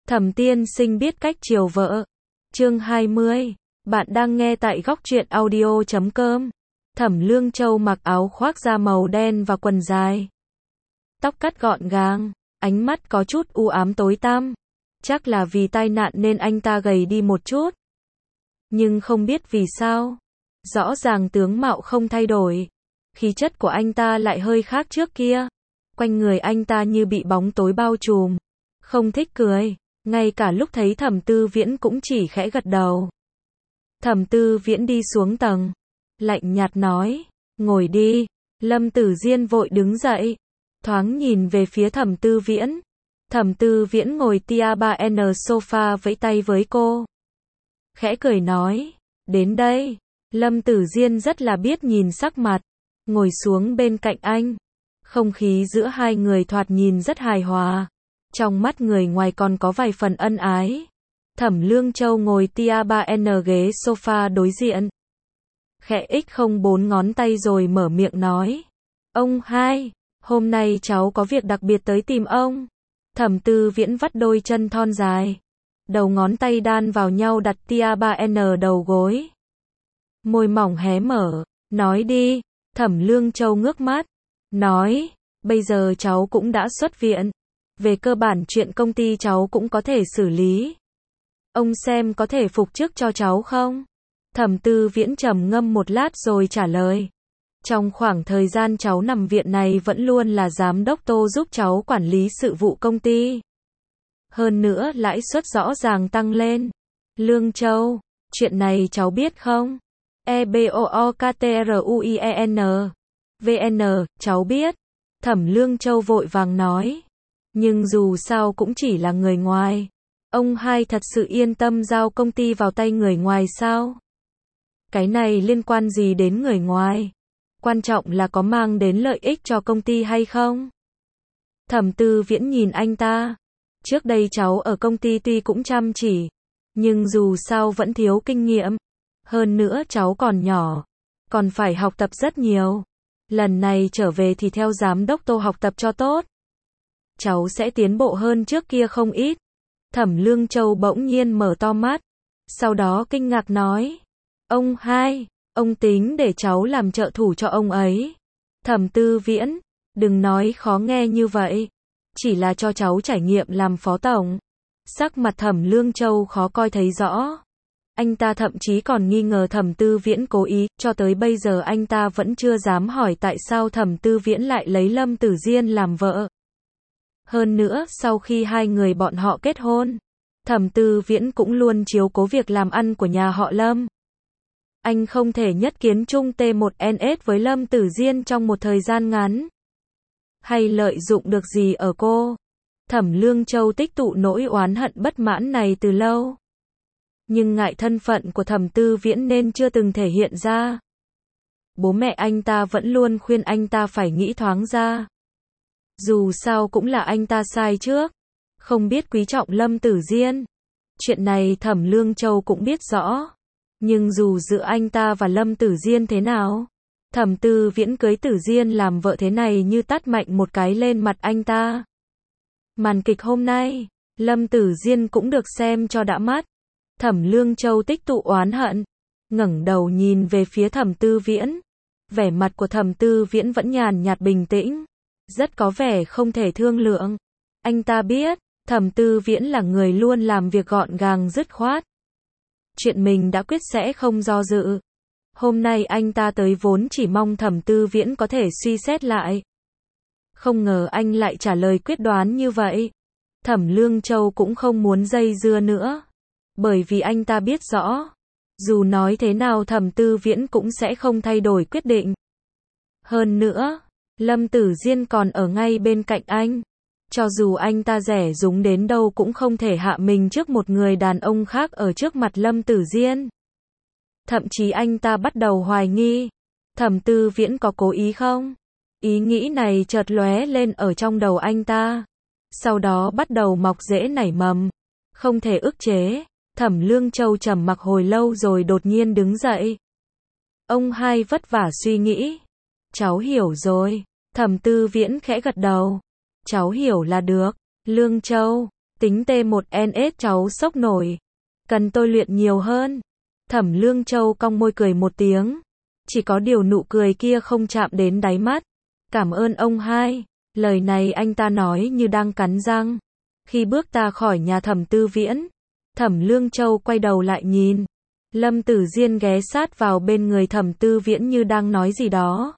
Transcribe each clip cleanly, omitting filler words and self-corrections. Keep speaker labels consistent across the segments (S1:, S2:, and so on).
S1: Thẩm tiên sinh biết cách chiều vợ. Chương 20. Bạn đang nghe tại góc truyện audio.com. Thẩm Lương Châu mặc áo khoác da màu đen và quần dài. Tóc cắt gọn gàng, ánh mắt có chút u ám tối tăm. Chắc là vì tai nạn nên anh ta gầy đi một chút. Nhưng không biết vì sao. Rõ ràng tướng mạo không thay đổi. Khí chất của anh ta lại hơi khác trước kia. Quanh người anh ta như bị bóng tối bao trùm. Không thích cười. Ngay cả lúc thấy Thẩm Tư Viễn cũng chỉ khẽ gật đầu. Thẩm Tư Viễn đi xuống tầng. Lạnh nhạt nói. Ngồi đi. Lâm Tử Diên vội đứng dậy. Thoáng nhìn về phía Thẩm Tư Viễn. Thẩm Tư Viễn ngồi tia 3N sofa vẫy tay với cô. Khẽ cười nói. Đến đây. Lâm Tử Diên rất là biết nhìn sắc mặt. Ngồi xuống bên cạnh anh. Không khí giữa hai người thoạt nhìn rất hài hòa. Trong mắt người ngoài còn có vài phần ân ái. Thẩm Lương Châu ngồi tia 3N ghế sofa đối diện. Khẽ x04 ngón tay rồi mở miệng nói. Ông hai, hôm nay cháu có việc đặc biệt tới tìm ông. Thẩm Tư Viễn vắt đôi chân thon dài. Đầu ngón tay đan vào nhau đặt tia 3N đầu gối. Môi mỏng hé mở. Nói đi. Thẩm Lương Châu ngước mắt. Nói. Bây giờ cháu cũng đã xuất viện. Về cơ bản chuyện công ty cháu cũng có thể xử lý. Ông xem có thể phục chức cho cháu không? Thẩm Tư Viễn trầm ngâm một lát rồi trả lời. Trong khoảng thời gian cháu nằm viện này vẫn luôn là giám đốc Tô giúp cháu quản lý sự vụ công ty. Hơn nữa lãi suất rõ ràng tăng lên. Lương Châu, chuyện này cháu biết không? EBOOKTRUIEN. VN, cháu biết. Thẩm Lương Châu vội vàng nói. Nhưng dù sao cũng chỉ là người ngoài. Ông hai thật sự yên tâm giao công ty vào tay người ngoài sao? Cái này liên quan gì đến người ngoài? Quan trọng là có mang đến lợi ích cho công ty hay không? Thẩm Tư Viễn nhìn anh ta. Trước đây cháu ở công ty tuy cũng chăm chỉ. Nhưng dù sao vẫn thiếu kinh nghiệm. Hơn nữa cháu còn nhỏ. Còn phải học tập rất nhiều. Lần này trở về thì theo giám đốc Tô học tập cho tốt. Cháu sẽ tiến bộ hơn trước kia không ít. Thẩm Lương Châu bỗng nhiên mở to mắt. Sau đó kinh ngạc nói. Ông hai, ông tính để cháu làm trợ thủ cho ông ấy. Thẩm Tư Viễn, đừng nói khó nghe như vậy. Chỉ là cho cháu trải nghiệm làm phó tổng. Sắc mặt Thẩm Lương Châu khó coi thấy rõ. Anh ta thậm chí còn nghi ngờ Thẩm Tư Viễn cố ý. Cho tới bây giờ anh ta vẫn chưa dám hỏi tại sao Thẩm Tư Viễn lại lấy Lâm Tử Diên làm vợ. Hơn nữa, sau khi hai người bọn họ kết hôn, Thẩm Tư Viễn cũng luôn chiếu cố việc làm ăn của nhà họ Lâm. Anh không thể nhất kiến chung T1NS với Lâm Tử Diên trong một thời gian ngắn. Hay lợi dụng được gì ở cô? Thẩm Lương Châu tích tụ nỗi oán hận bất mãn này từ lâu. Nhưng ngại thân phận của Thẩm Tư Viễn nên chưa từng thể hiện ra. Bố mẹ anh ta vẫn luôn khuyên anh ta phải nghĩ thoáng ra. Dù sao cũng là anh ta sai trước. Không biết quý trọng Lâm Tử Diên. Chuyện này Thẩm Lương Châu cũng biết rõ. Nhưng dù giữa anh ta và Lâm Tử Diên thế nào, Thẩm Tư Viễn cưới Tử Diên làm vợ thế này như tát mạnh một cái lên mặt anh ta. Màn kịch hôm nay, Lâm Tử Diên cũng được xem cho đã mắt. Thẩm Lương Châu tích tụ oán hận, ngẩng đầu nhìn về phía Thẩm Tư Viễn. Vẻ mặt của Thẩm Tư Viễn vẫn nhàn nhạt bình tĩnh, rất có vẻ không thể thương lượng. Anh ta biết, Thẩm Tư Viễn là người luôn làm việc gọn gàng dứt khoát. Chuyện mình đã quyết sẽ không do dự. Hôm nay anh ta tới vốn chỉ mong Thẩm Tư Viễn có thể suy xét lại. Không ngờ anh lại trả lời quyết đoán như vậy. Thẩm Lương Châu cũng không muốn dây dưa nữa. Bởi vì anh ta biết rõ. Dù nói thế nào Thẩm Tư Viễn cũng sẽ không thay đổi quyết định. Hơn nữa, Lâm Tử Diên còn ở ngay bên cạnh anh. Cho dù anh ta rẻ rúng đến đâu cũng không thể hạ mình trước một người đàn ông khác ở trước mặt Lâm Tử Diên. Thậm chí anh ta bắt đầu hoài nghi. Thẩm Tư Viễn có cố ý không? Ý nghĩ này chợt lóe lên ở trong đầu anh ta. Sau đó bắt đầu mọc rễ nảy mầm. Không thể ức chế. Thẩm Lương Châu trầm mặc hồi lâu rồi đột nhiên đứng dậy. Ông hai vất vả suy nghĩ. Cháu hiểu rồi. Thẩm Tư Viễn khẽ gật đầu. Cháu hiểu là được. Lương Châu, Tính T1NS cháu sốc nổi. Cần tôi luyện nhiều hơn. Thẩm Lương Châu cong môi cười một tiếng. Chỉ có điều nụ cười kia không chạm đến đáy mắt. Cảm ơn ông hai. Lời này anh ta nói như đang cắn răng. Khi bước ta khỏi nhà Thẩm Tư Viễn, Thẩm Lương Châu quay đầu lại nhìn. Lâm Tử Diên ghé sát vào bên người Thẩm Tư Viễn như đang nói gì đó.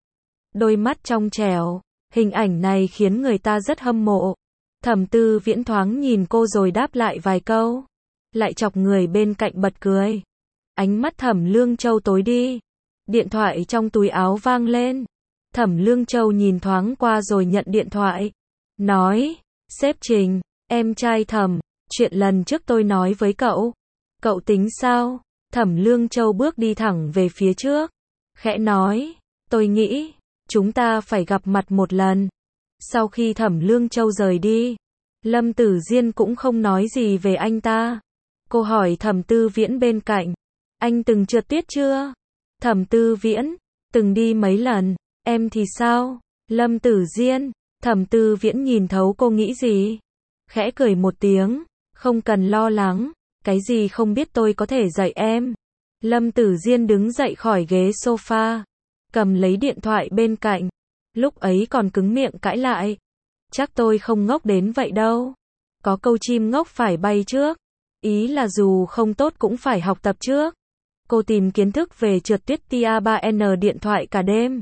S1: Đôi mắt trong trẻo, hình ảnh này khiến người ta rất hâm mộ. Thẩm Tư Viễn thoáng nhìn cô rồi đáp lại vài câu, lại chọc người bên cạnh bật cười. Ánh mắt Thẩm Lương Châu tối đi. Điện thoại trong túi áo vang lên. Thẩm Lương Châu nhìn thoáng qua rồi nhận điện thoại. Nói, sếp Trình, em trai Thẩm, chuyện lần trước tôi nói với cậu. Cậu tính sao? Thẩm Lương Châu bước đi thẳng về phía trước. Khẽ nói, tôi nghĩ, chúng ta phải gặp mặt một lần. Sau khi Thẩm Lương Châu rời đi, Lâm Tử Diên cũng không nói gì về anh ta. Cô hỏi Thẩm Tư Viễn bên cạnh, anh từng trượt tuyết chưa? Thẩm Tư Viễn, từng đi mấy lần. Em thì sao? Lâm Tử Diên, Thẩm Tư Viễn nhìn thấu cô nghĩ gì. Khẽ cười một tiếng, không cần lo lắng, cái gì không biết tôi có thể dạy em. Lâm Tử Diên đứng dậy khỏi ghế sofa, cầm lấy điện thoại bên cạnh, lúc ấy còn cứng miệng cãi lại. Chắc tôi không ngốc đến vậy đâu. Có câu chim ngốc phải bay trước. Ý là dù không tốt cũng phải học tập trước. Cô tìm kiến thức về trượt tuyết tia 3N điện thoại cả đêm.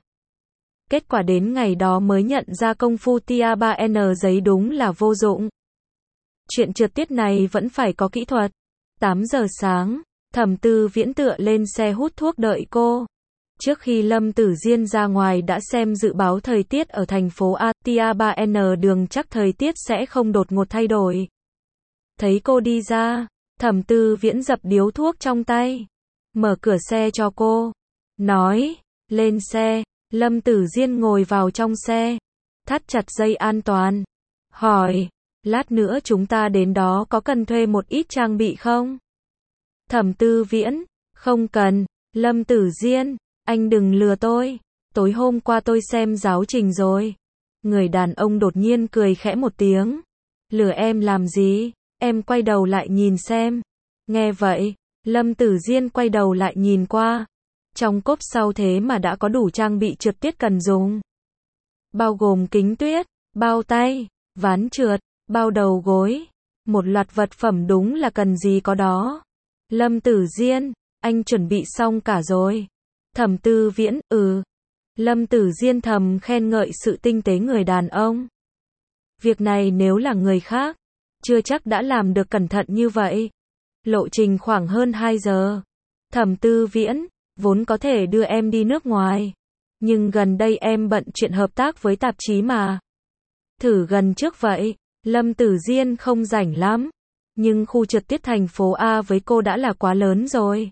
S1: Kết quả đến ngày đó mới nhận ra công phu tia 3N giấy đúng là vô dụng. Chuyện trượt tuyết này vẫn phải có kỹ thuật. 8 giờ sáng, Thẩm Tư Viễn tựa lên xe hút thuốc đợi cô. Trước khi Lâm Tử Diên ra ngoài đã xem dự báo thời tiết ở thành phố A, tia 3N đường chắc thời tiết sẽ không đột ngột thay đổi. Thấy cô đi ra, Thẩm Tư Viễn dập điếu thuốc trong tay, mở cửa xe cho cô, nói, lên xe. Lâm Tử Diên ngồi vào trong xe, thắt chặt dây an toàn, hỏi, lát nữa chúng ta đến đó có cần thuê một ít trang bị không? Thẩm Tư Viễn, không cần. Lâm Tử Diên, anh đừng lừa tôi, tối hôm qua tôi xem giáo trình rồi. Người đàn ông đột nhiên cười khẽ một tiếng, lừa em làm gì? Em quay đầu lại nhìn xem. Nghe vậy, Lâm Tử Diên quay đầu lại nhìn qua. Trong cốp sau thế mà đã có đủ trang bị trượt tuyết cần dùng. Bao gồm kính tuyết, bao tay, ván trượt, bao đầu gối. Một loạt vật phẩm đúng là cần gì có đó. Lâm Tử Diên, anh chuẩn bị xong cả rồi. Thẩm Tư Viễn, Lâm Tử Diên thầm khen ngợi sự tinh tế người đàn ông. Việc này nếu là người khác, chưa chắc đã làm được cẩn thận như vậy. Lộ trình khoảng hơn 2 giờ. Thẩm Tư Viễn, vốn có thể đưa em đi nước ngoài, nhưng gần đây em bận chuyện hợp tác với tạp chí mà. Thử gần trước vậy. Lâm Tử Diên không rảnh lắm, nhưng khu trượt tuyết thành phố A với cô đã là quá lớn rồi.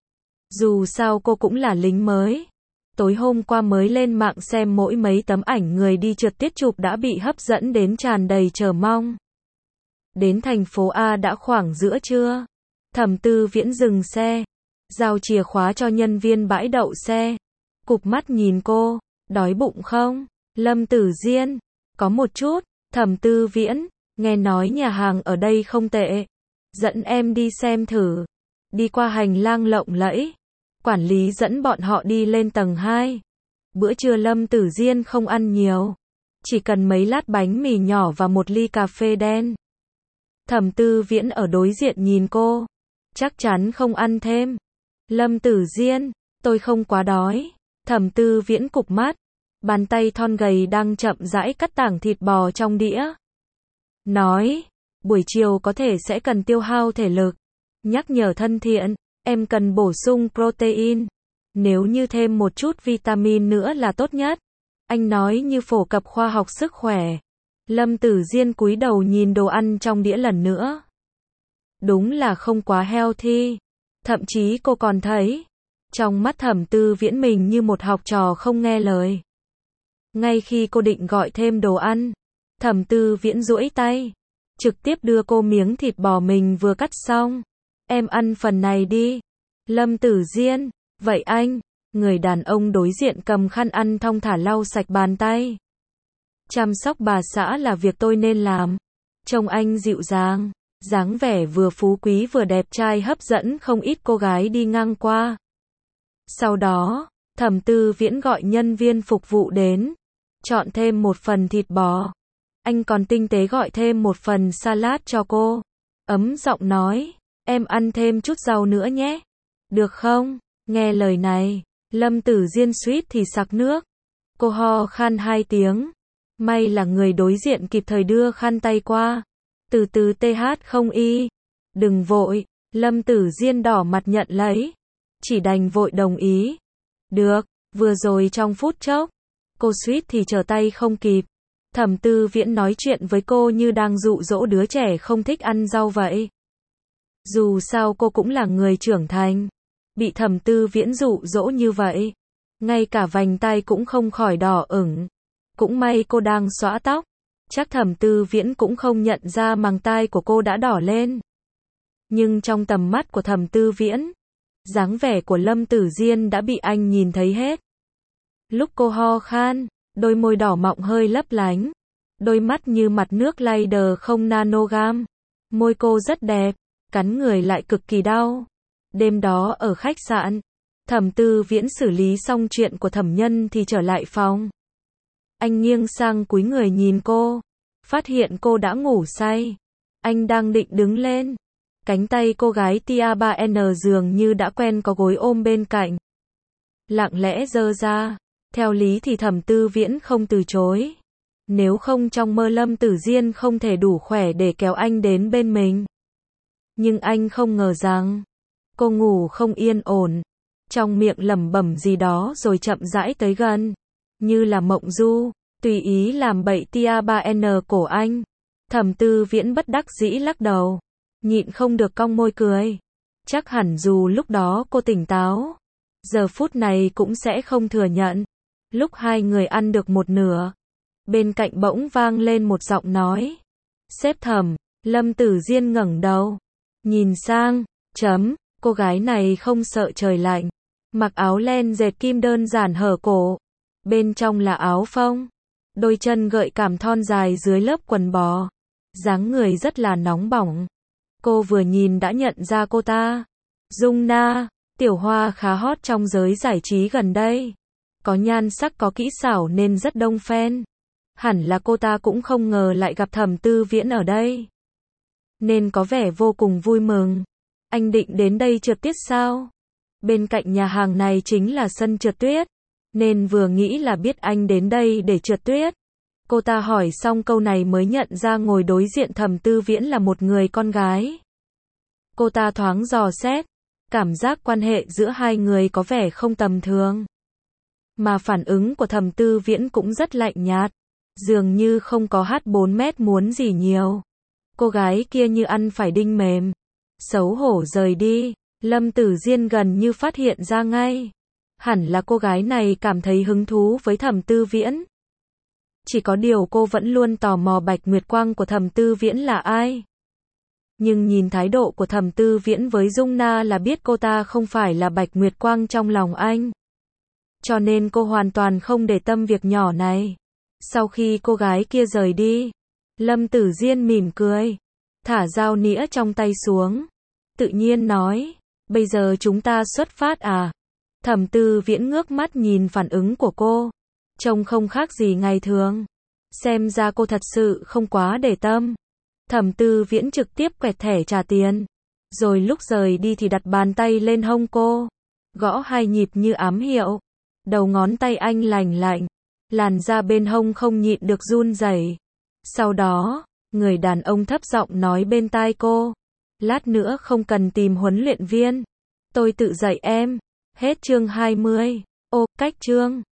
S1: Dù sao cô cũng là lính mới. Tối hôm qua mới lên mạng xem mỗi mấy tấm ảnh người đi trượt tuyết chụp đã bị hấp dẫn đến tràn đầy chờ mong. Đến thành phố A đã khoảng giữa trưa. Thẩm Tư Viễn dừng xe, giao chìa khóa cho nhân viên bãi đậu xe. Cụp mắt nhìn cô, đói bụng không? Lâm Tử Diên, có một chút. Thẩm Tư Viễn, nghe nói nhà hàng ở đây không tệ. Dẫn em đi xem thử. Đi qua hành lang lộng lẫy. Quản lý dẫn bọn họ đi lên tầng 2. Bữa trưa Lâm Tử Diên không ăn nhiều. Chỉ cần mấy lát bánh mì nhỏ và một ly cà phê đen. Thẩm Tư Viễn ở đối diện nhìn cô. Chắc chắn không ăn thêm. Lâm Tử Diên, tôi không quá đói. Thẩm Tư Viễn cụp mắt. Bàn tay thon gầy đang chậm rãi cắt tảng thịt bò trong đĩa. Nói, buổi chiều có thể sẽ cần tiêu hao thể lực. Nhắc nhở thân thiện, em cần bổ sung protein. Nếu như thêm một chút vitamin nữa là tốt nhất. Anh nói như phổ cập khoa học sức khỏe. Lâm Tử Diên cúi đầu nhìn đồ ăn trong đĩa lần nữa. Đúng là không quá healthy. Thậm chí cô còn thấy, trong mắt Thẩm Tư Viễn mình như một học trò không nghe lời. Ngay khi cô định gọi thêm đồ ăn, Thẩm Tư Viễn duỗi tay, trực tiếp đưa cô miếng thịt bò mình vừa cắt xong. Em ăn phần này đi. Lâm Tử Diên, vậy anh. Người đàn ông đối diện cầm khăn ăn thong thả lau sạch bàn tay. Chăm sóc bà xã là việc tôi nên làm. Trông anh dịu dàng, dáng vẻ vừa phú quý vừa đẹp trai hấp dẫn không ít cô gái đi ngang qua. Sau đó, Thẩm Tư Viễn gọi nhân viên phục vụ đến, chọn thêm một phần thịt bò. Anh còn tinh tế gọi thêm một phần salad cho cô. Ấm giọng nói, em ăn thêm chút rau nữa nhé. Được không? Nghe lời này, Lâm Tử Diên suýt thì sặc nước. Cô ho khan 2 tiếng. May là người đối diện kịp thời đưa khăn tay qua. Từ từ TH không y. Đừng vội, Lâm Tử Diên đỏ mặt nhận lấy. Chỉ đành vội đồng ý. Được, vừa rồi trong phút chốc, cô suýt thì trở tay không kịp. Thẩm Tư Viễn nói chuyện với cô như đang dụ dỗ đứa trẻ không thích ăn rau vậy. Dù sao cô cũng là người trưởng thành. Bị Thẩm Tư Viễn dụ dỗ như vậy, ngay cả vành tai cũng không khỏi đỏ ửng. Cũng may cô đang xõa tóc, chắc Thẩm Tư Viễn cũng không nhận ra màng tai của cô đã đỏ lên. Nhưng trong tầm mắt của Thẩm Tư Viễn, dáng vẻ của Lâm Tử Diên đã bị anh nhìn thấy hết. Lúc cô ho khan, đôi môi đỏ mọng hơi lấp lánh, đôi mắt như mặt nước Lider không nanogam. Môi cô rất đẹp, cắn người lại cực kỳ đau. Đêm đó ở khách sạn, Thẩm Tư Viễn xử lý xong chuyện của thẩm nhân thì trở lại phòng. Anh nghiêng sang cúi người nhìn cô, phát hiện cô đã ngủ say. Anh đang định đứng lên, cánh tay cô gái Tia 3N dường như đã quen có gối ôm bên cạnh. Lặng lẽ giơ ra, theo lý thì Thẩm Tư Viễn không từ chối. Nếu không trong mơ Lâm Tử Diên không thể đủ khỏe để kéo anh đến bên mình. Nhưng anh không ngờ rằng, cô ngủ không yên ổn, trong miệng lẩm bẩm gì đó rồi chậm rãi tới gần, như là mộng du, tùy ý làm bậy Tia 3N cổ anh. Thẩm Tư Viễn bất đắc dĩ lắc đầu, nhịn không được cong môi cười. Chắc hẳn dù lúc đó cô tỉnh táo, giờ phút này cũng sẽ không thừa nhận. Lúc hai người ăn được một nửa, bên cạnh bỗng vang lên một giọng nói. Sếp Thẩm. Lâm Tử Diên ngẩng đầu, nhìn sang, cô gái này không sợ trời lạnh, mặc áo len dệt kim đơn giản hở cổ, bên trong là áo phông, đôi chân gợi cảm thon dài dưới lớp quần bò, dáng người rất là nóng bỏng. Cô vừa nhìn đã nhận ra cô ta. Dung Na, tiểu hoa khá hot trong giới giải trí gần đây, có nhan sắc có kỹ xảo nên rất đông fan. Hẳn là cô ta cũng không ngờ lại gặp Thẩm Tư Viễn ở đây, nên có vẻ vô cùng vui mừng. Anh định đến đây trượt tuyết sao? Bên cạnh nhà hàng này chính là sân trượt tuyết, nên vừa nghĩ là biết anh đến đây để trượt tuyết. Cô ta hỏi xong câu này mới nhận ra ngồi đối diện Thẩm Tư Viễn là một người con gái. Cô ta thoáng dò xét, cảm giác quan hệ giữa hai người có vẻ không tầm thường. Mà phản ứng của Thẩm Tư Viễn cũng rất lạnh nhạt, dường như không có H4 mét muốn gì nhiều. Cô gái kia như ăn phải đinh mềm, xấu hổ rời đi. Lâm Tử Diên gần như phát hiện ra ngay, hẳn là cô gái này cảm thấy hứng thú với Thẩm Tư Viễn. Chỉ có điều cô vẫn luôn tò mò Bạch Nguyệt Quang của Thẩm Tư Viễn là ai. Nhưng nhìn thái độ của Thẩm Tư Viễn với Dung Na là biết cô ta không phải là Bạch Nguyệt Quang trong lòng anh. Cho nên cô hoàn toàn không để tâm việc nhỏ này. Sau khi cô gái kia rời đi, Lâm Tử Diên mỉm cười, thả dao nĩa trong tay xuống, tự nhiên nói, bây giờ chúng ta xuất phát à? Thẩm Tư Viễn ngước mắt nhìn phản ứng của cô, trông không khác gì ngày thường. Xem ra cô thật sự không quá để tâm. Thẩm Tư Viễn trực tiếp quẹt thẻ trả tiền, rồi lúc rời đi thì đặt bàn tay lên hông cô, gõ 2 nhịp như ám hiệu. Đầu ngón tay anh lành lạnh, làn da bên hông không nhịn được run rẩy. Sau đó, người đàn ông thấp giọng nói bên tai cô, lát nữa không cần tìm huấn luyện viên, tôi tự dạy em. Hết chương 20. Ô, cách chương